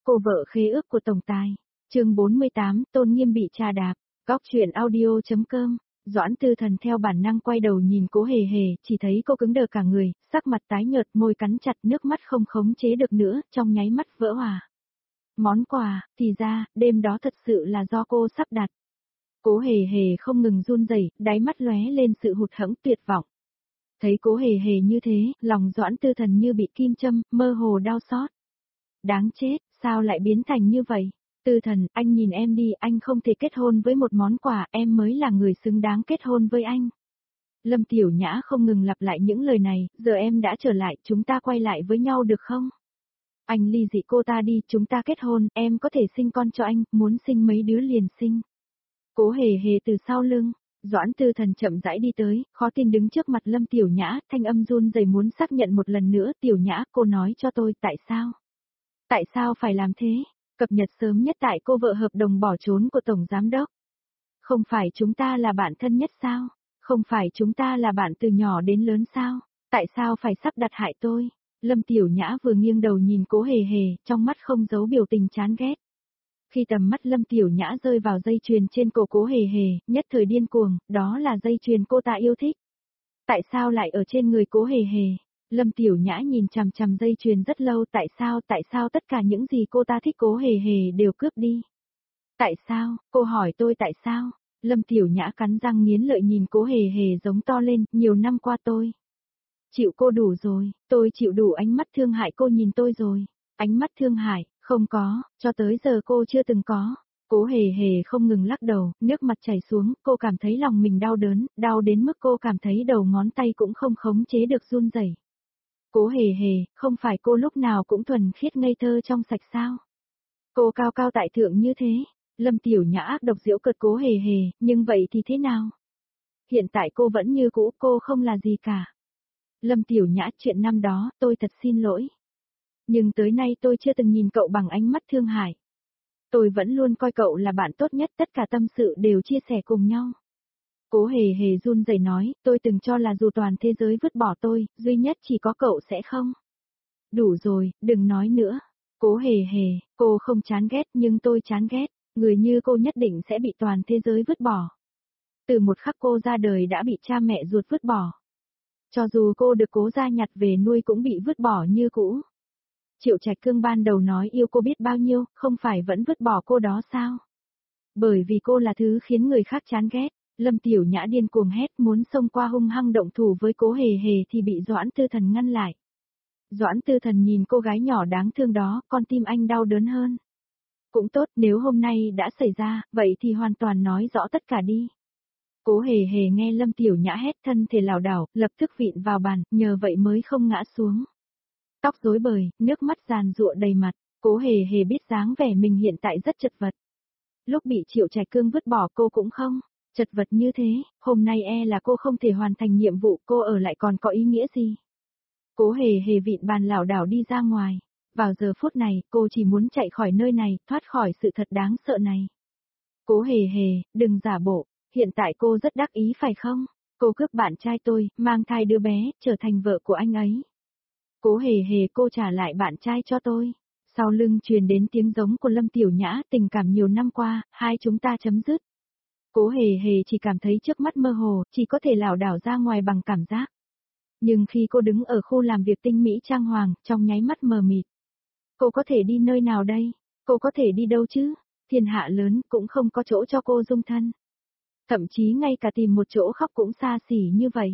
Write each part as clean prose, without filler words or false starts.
Cô vợ khế ước của tổng tài. Chương 48, Tôn Nghiêm bị trà đạp. Góc truyện audio.com. Doãn Tư Thần theo bản năng quay đầu nhìn Cố Hề Hề, chỉ thấy cô cứng đờ cả người, sắc mặt tái nhợt, môi cắn chặt, nước mắt không khống chế được nữa, trong nháy mắt vỡ hòa. Món quà, thì ra, đêm đó thật sự là do cô sắp đặt. Cố Hề Hề không ngừng run rẩy, đáy mắt lóe lên sự hụt hẫng tuyệt vọng. Thấy Cố Hề Hề như thế, lòng Doãn Tư Thần như bị kim châm, mơ hồ đau xót. Đáng chết, sao lại biến thành như vậy? Tư Thần, anh nhìn em đi, anh không thể kết hôn với một món quà, em mới là người xứng đáng kết hôn với anh. Lâm Tiểu Nhã không ngừng lặp lại những lời này, giờ em đã trở lại, chúng ta quay lại với nhau được không? Anh ly dị cô ta đi, chúng ta kết hôn, em có thể sinh con cho anh, muốn sinh mấy đứa liền sinh. Cố Hề Hề từ sau lưng, Doãn Tư Thần chậm rãi đi tới, khó tin đứng trước mặt Lâm Tiểu Nhã, thanh âm run rẩy muốn xác nhận một lần nữa, Tiểu Nhã, cô nói cho tôi, tại sao? Tại sao phải làm thế? Cập nhật sớm nhất tại cô vợ hợp đồng bỏ trốn của Tổng Giám Đốc. Không phải chúng ta là bạn thân nhất sao? Không phải chúng ta là bạn từ nhỏ đến lớn sao? Tại sao phải sắp đặt hại tôi? Lâm Tiểu Nhã vừa nghiêng đầu nhìn Cố Hề Hề, trong mắt không giấu biểu tình chán ghét. Khi tầm mắt Lâm Tiểu Nhã rơi vào dây chuyền trên cổ Cố Hề Hề, nhất thời điên cuồng, đó là dây chuyền cô ta yêu thích. Tại sao lại ở trên người Cố Hề Hề? Lâm Tiểu Nhã nhìn chằm chằm dây chuyền rất lâu, tại sao tất cả những gì cô ta thích Cố Hề Hề đều cướp đi? Tại sao, cô hỏi tôi tại sao? Lâm Tiểu Nhã cắn răng nghiến lợi nhìn Cố Hề Hề giống to lên, nhiều năm qua tôi chịu cô đủ rồi, tôi chịu đủ ánh mắt thương hại cô nhìn tôi rồi. Ánh mắt thương hại, không có, cho tới giờ cô chưa từng có. Cố Hề Hề không ngừng lắc đầu, nước mặt chảy xuống, cô cảm thấy lòng mình đau đớn, đau đến mức cô cảm thấy đầu ngón tay cũng không khống chế được run rẩy. Cố Hề Hề, không phải cô lúc nào cũng thuần khiết ngây thơ trong sạch sao? Cô cao cao tại thượng như thế. Lâm Tiểu Nhã ác độc giễu cợt Cố Hề Hề, nhưng vậy thì thế nào? Hiện tại cô vẫn như cũ, cô không là gì cả. Lâm Tiểu Nhã, chuyện năm đó, tôi thật xin lỗi. Nhưng tới nay tôi chưa từng nhìn cậu bằng ánh mắt thương hại. Tôi vẫn luôn coi cậu là bạn tốt nhất, tất cả tâm sự đều chia sẻ cùng nhau. Cố Hề Hề run rẩy nói, tôi từng cho là dù toàn thế giới vứt bỏ tôi, duy nhất chỉ có cậu sẽ không. Đủ rồi, đừng nói nữa. Cố Hề Hề, cô không chán ghét nhưng tôi chán ghét, người như cô nhất định sẽ bị toàn thế giới vứt bỏ. Từ một khắc cô ra đời đã bị cha mẹ ruột vứt bỏ. Cho dù cô được Cố gia nhặt về nuôi cũng bị vứt bỏ như cũ. Triệu Trạch Cương ban đầu nói yêu cô biết bao nhiêu, không phải vẫn vứt bỏ cô đó sao? Bởi vì cô là thứ khiến người khác chán ghét. Lâm Tiểu Nhã điên cuồng hét muốn xông qua hung hăng động thủ với Cố Hề Hề thì bị Doãn Tư Thần ngăn lại. Doãn Tư Thần nhìn cô gái nhỏ đáng thương đó, con tim anh đau đớn hơn. Cũng tốt, nếu hôm nay đã xảy ra, vậy thì hoàn toàn nói rõ tất cả đi. Cố Hề Hề nghe Lâm Tiểu Nhã hét thân thể lảo đảo, lập tức vịn vào bàn, nhờ vậy mới không ngã xuống. Tóc rối bời, nước mắt giàn giụa đầy mặt, Cố Hề Hề biết dáng vẻ mình hiện tại rất chật vật. Lúc bị Triệu Trạch Cương vứt bỏ cô cũng không chật vật như thế, hôm nay là cô không thể hoàn thành nhiệm vụ, cô ở lại còn có ý nghĩa gì? Cố Hề Hề vịn bàn lảo đảo đi ra ngoài. Vào giờ phút này, cô chỉ muốn chạy khỏi nơi này, thoát khỏi sự thật đáng sợ này. Cố Hề Hề, đừng giả bộ, hiện tại cô rất đắc ý phải không? Cô cướp bạn trai tôi, mang thai đứa bé, trở thành vợ của anh ấy. Cố Hề Hề, cô trả lại bạn trai cho tôi. Sau lưng truyền đến tiếng giống của Lâm Tiểu Nhã, tình cảm nhiều năm qua, hai chúng ta chấm dứt. Cố Hề Hề chỉ cảm thấy trước mắt mơ hồ, chỉ có thể lảo đảo ra ngoài bằng cảm giác. Nhưng khi cô đứng ở khu làm việc tinh mỹ trang hoàng, trong nháy mắt mờ mịt. Cô có thể đi nơi nào đây? Cô có thể đi đâu chứ? Thiên hạ lớn cũng không có chỗ cho cô dung thân. Thậm chí ngay cả tìm một chỗ khóc cũng xa xỉ như vậy.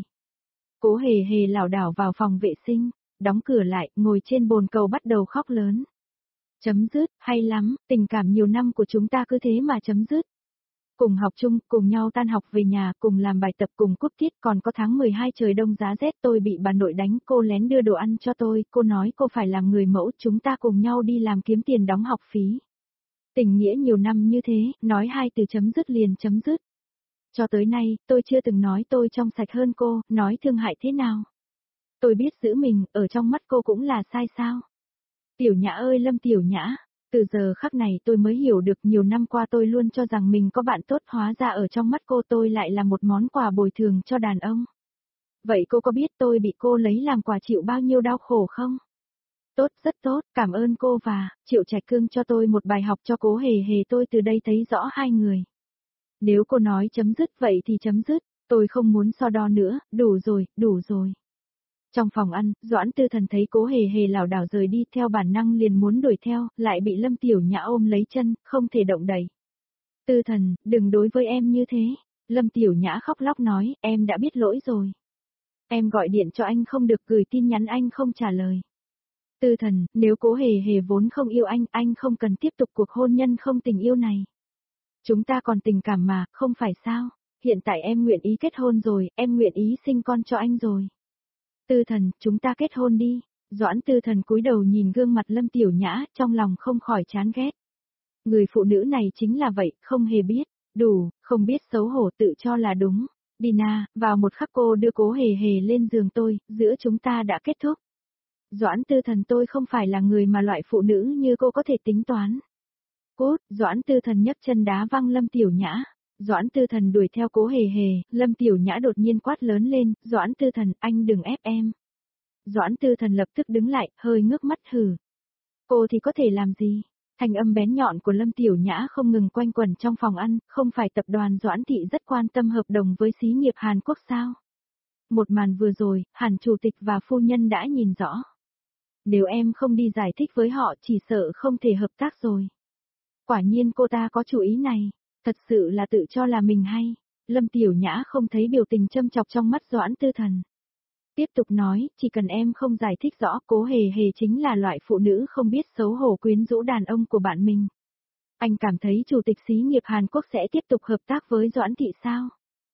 Cố Hề Hề lảo đảo vào phòng vệ sinh, đóng cửa lại, ngồi trên bồn cầu bắt đầu khóc lớn. Chấm dứt, hay lắm, tình cảm nhiều năm của chúng ta cứ thế mà chấm dứt. Cùng học chung, cùng nhau tan học về nhà, cùng làm bài tập, cùng cúp tiết, còn có tháng 12 trời đông giá rét tôi bị bà nội đánh, cô lén đưa đồ ăn cho tôi, cô nói cô phải làm người mẫu, chúng ta cùng nhau đi làm kiếm tiền đóng học phí. Tình nghĩa nhiều năm như thế, nói hai từ chấm dứt liền chấm dứt. Cho tới nay, tôi chưa từng nói tôi trong sạch hơn cô, nói thương hại thế nào. Tôi biết giữ mình, ở trong mắt cô cũng là sai sao. Tiểu Nhã ơi Lâm Tiểu Nhã, từ giờ khắc này tôi mới hiểu được nhiều năm qua tôi luôn cho rằng mình có bạn tốt, hóa ra ở trong mắt cô tôi lại là một món quà bồi thường cho đàn ông. Vậy cô có biết tôi bị cô lấy làm quà chịu bao nhiêu đau khổ không? Tốt, rất tốt, cảm ơn cô và, Triệu Trạch Cương cho tôi một bài học cho Cố Hề Hề, tôi từ đây thấy rõ hai người. Nếu cô nói chấm dứt vậy thì chấm dứt, tôi không muốn so đo nữa, đủ rồi, đủ rồi. Trong phòng ăn, Doãn Tư Thần thấy Cố Hề Hề lảo đảo rời đi, theo bản năng liền muốn đuổi theo, lại bị Lâm Tiểu Nhã ôm lấy chân, không thể động đậy. Tư Thần, đừng đối với em như thế. Lâm Tiểu Nhã khóc lóc nói, em đã biết lỗi rồi. Em gọi điện cho anh không được, gửi tin nhắn anh không trả lời. Tư Thần, nếu Cố Hề Hề vốn không yêu anh không cần tiếp tục cuộc hôn nhân không tình yêu này. Chúng ta còn tình cảm mà, không phải sao? Hiện tại em nguyện ý kết hôn rồi, em nguyện ý sinh con cho anh rồi. Tư Thần, chúng ta kết hôn đi. Doãn Tư Thần cúi đầu nhìn gương mặt Lâm Tiểu Nhã, trong lòng không khỏi chán ghét. Người phụ nữ này chính là vậy, không hề biết, đủ, không biết xấu hổ, tự cho là đúng. Dina, vào một khắc cô đưa Cố Hề Hề lên giường tôi, giữa chúng ta đã kết thúc. Doãn Tư Thần, tôi không phải là người mà loại phụ nữ như cô có thể tính toán. Cút, Doãn Tư Thần nhấc chân đá văng Lâm Tiểu Nhã. Doãn Tư Thần đuổi theo Cố Hề Hề, Lâm Tiểu Nhã đột nhiên quát lớn lên, Doãn Tư Thần, anh đừng ép em. Doãn Tư Thần lập tức đứng lại, hơi ngước mắt hừ. Cô thì có thể làm gì? Thanh âm bén nhọn của Lâm Tiểu Nhã không ngừng quanh quẩn trong phòng ăn, không phải tập đoàn Doãn Thị rất quan tâm hợp đồng với xí nghiệp Hàn Quốc sao? Một màn vừa rồi, Hàn Chủ tịch và phu nhân đã nhìn rõ. Nếu em không đi giải thích với họ chỉ sợ không thể hợp tác rồi. Quả nhiên cô ta có chủ ý này, thật sự là tự cho là mình hay. Lâm Tiểu Nhã không thấy biểu tình châm chọc trong mắt Doãn Tư Thần. Tiếp tục nói, chỉ cần em không giải thích rõ, Cố Hề Hề chính là loại phụ nữ không biết xấu hổ quyến rũ đàn ông của bạn mình. Anh cảm thấy chủ tịch xí nghiệp Hàn Quốc sẽ tiếp tục hợp tác với Doãn Thị sao?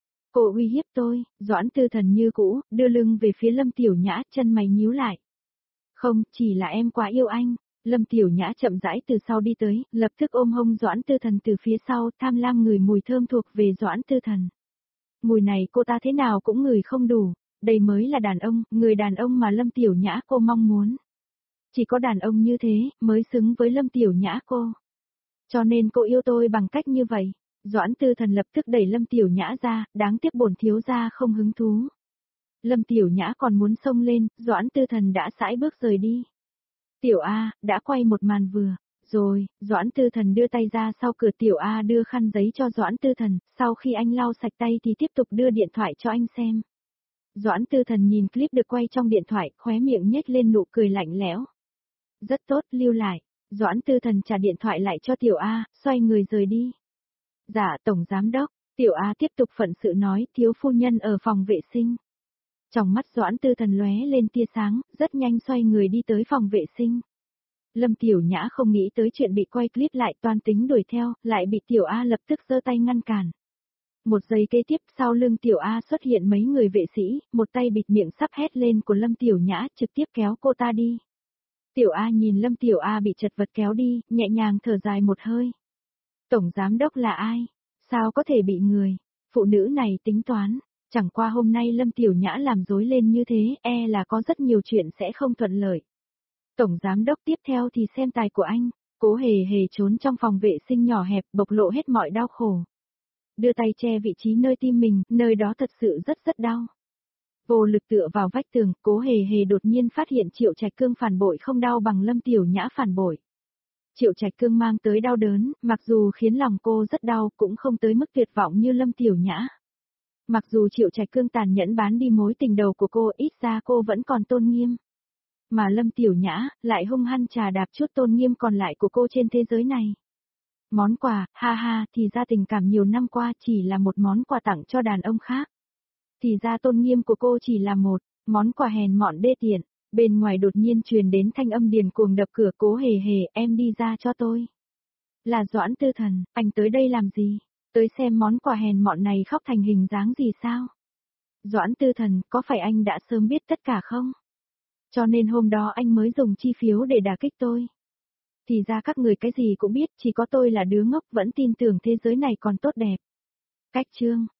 Cô uy hiếp tôi, Doãn Tư Thần như cũ, đưa lưng về phía Lâm Tiểu Nhã, chân mày nhíu lại. Không, chỉ là em quá yêu anh. Lâm Tiểu Nhã chậm rãi từ sau đi tới, lập tức ôm hông Doãn Tư Thần từ phía sau, tham lam ngửi mùi thơm thuộc về Doãn Tư Thần. Mùi này cô ta thế nào cũng ngửi không đủ, đây mới là đàn ông, người đàn ông mà Lâm Tiểu Nhã cô mong muốn. Chỉ có đàn ông như thế, mới xứng với Lâm Tiểu Nhã cô. Cho nên cô yêu tôi bằng cách như vậy. Doãn Tư Thần lập tức đẩy Lâm Tiểu Nhã ra, đáng tiếc bổn thiếu gia không hứng thú. Lâm Tiểu Nhã còn muốn xông lên, Doãn Tư Thần đã sải bước rời đi. Tiểu A, đã quay một màn vừa, rồi, Doãn Tư Thần đưa tay ra sau cửa, Tiểu A đưa khăn giấy cho Doãn Tư Thần, sau khi anh lau sạch tay thì tiếp tục đưa điện thoại cho anh xem. Doãn Tư Thần nhìn clip được quay trong điện thoại, khóe miệng nhếch lên nụ cười lạnh lẽo. Rất tốt, lưu lại. Doãn Tư Thần trả điện thoại lại cho Tiểu A, xoay người rời đi. Dạ, Tổng Giám Đốc, Tiểu A tiếp tục phận sự nói, thiếu phu nhân ở phòng vệ sinh. Trong mắt Doãn Tư Thần lóe lên tia sáng, rất nhanh xoay người đi tới phòng vệ sinh. Lâm Tiểu Nhã không nghĩ tới chuyện bị quay clip lại, toan tính đuổi theo, lại bị Tiểu A lập tức giơ tay ngăn cản. Một giây kế tiếp, sau lưng Tiểu A xuất hiện mấy người vệ sĩ, một tay bịt miệng sắp hét lên của Lâm Tiểu Nhã, trực tiếp kéo cô ta đi. Tiểu A nhìn Lâm Tiểu A bị chật vật kéo đi, nhẹ nhàng thở dài một hơi. Tổng Giám Đốc là ai? Sao có thể bị người? Phụ nữ này tính toán. Chẳng qua hôm nay Lâm Tiểu Nhã làm dối lên như thế, e là có rất nhiều chuyện sẽ không thuận lợi. Tổng Giám Đốc tiếp theo thì xem tài của anh. Cố Hề Hề trốn trong phòng vệ sinh nhỏ hẹp, bộc lộ hết mọi đau khổ. Đưa tay che vị trí nơi tim mình, nơi đó thật sự rất đau. Vô lực tựa vào vách tường, Cố Hề Hề đột nhiên phát hiện Triệu Trạch Cương phản bội không đau bằng Lâm Tiểu Nhã phản bội. Triệu Trạch Cương mang tới đau đớn, mặc dù khiến lòng cô rất đau, cũng không tới mức tuyệt vọng như Lâm Tiểu Nhã. Mặc dù Triệu Trạch Cương tàn nhẫn bán đi mối tình đầu của cô, ít ra cô vẫn còn tôn nghiêm. Mà Lâm Tiểu Nhã, lại hung hăng trà đạp chút tôn nghiêm còn lại của cô trên thế giới này. Món quà, ha ha, thì ra tình cảm nhiều năm qua chỉ là một món quà tặng cho đàn ông khác. Thì ra tôn nghiêm của cô chỉ là một món quà hèn mọn đê tiện. Bên ngoài đột nhiên truyền đến thanh âm điền cuồng đập cửa. Cố Hề Hề, em đi ra cho tôi. Là Doãn Tư Thần, anh tới đây làm gì? Tới xem món quà hèn mọn này khóc thành hình dáng gì sao? Doãn Tư Thần, có phải anh đã sớm biết tất cả không? Cho nên hôm đó anh mới dùng chi phiếu để đả kích tôi. Thì ra các người cái gì cũng biết, chỉ có tôi là đứa ngốc vẫn tin tưởng thế giới này còn tốt đẹp. Cách chương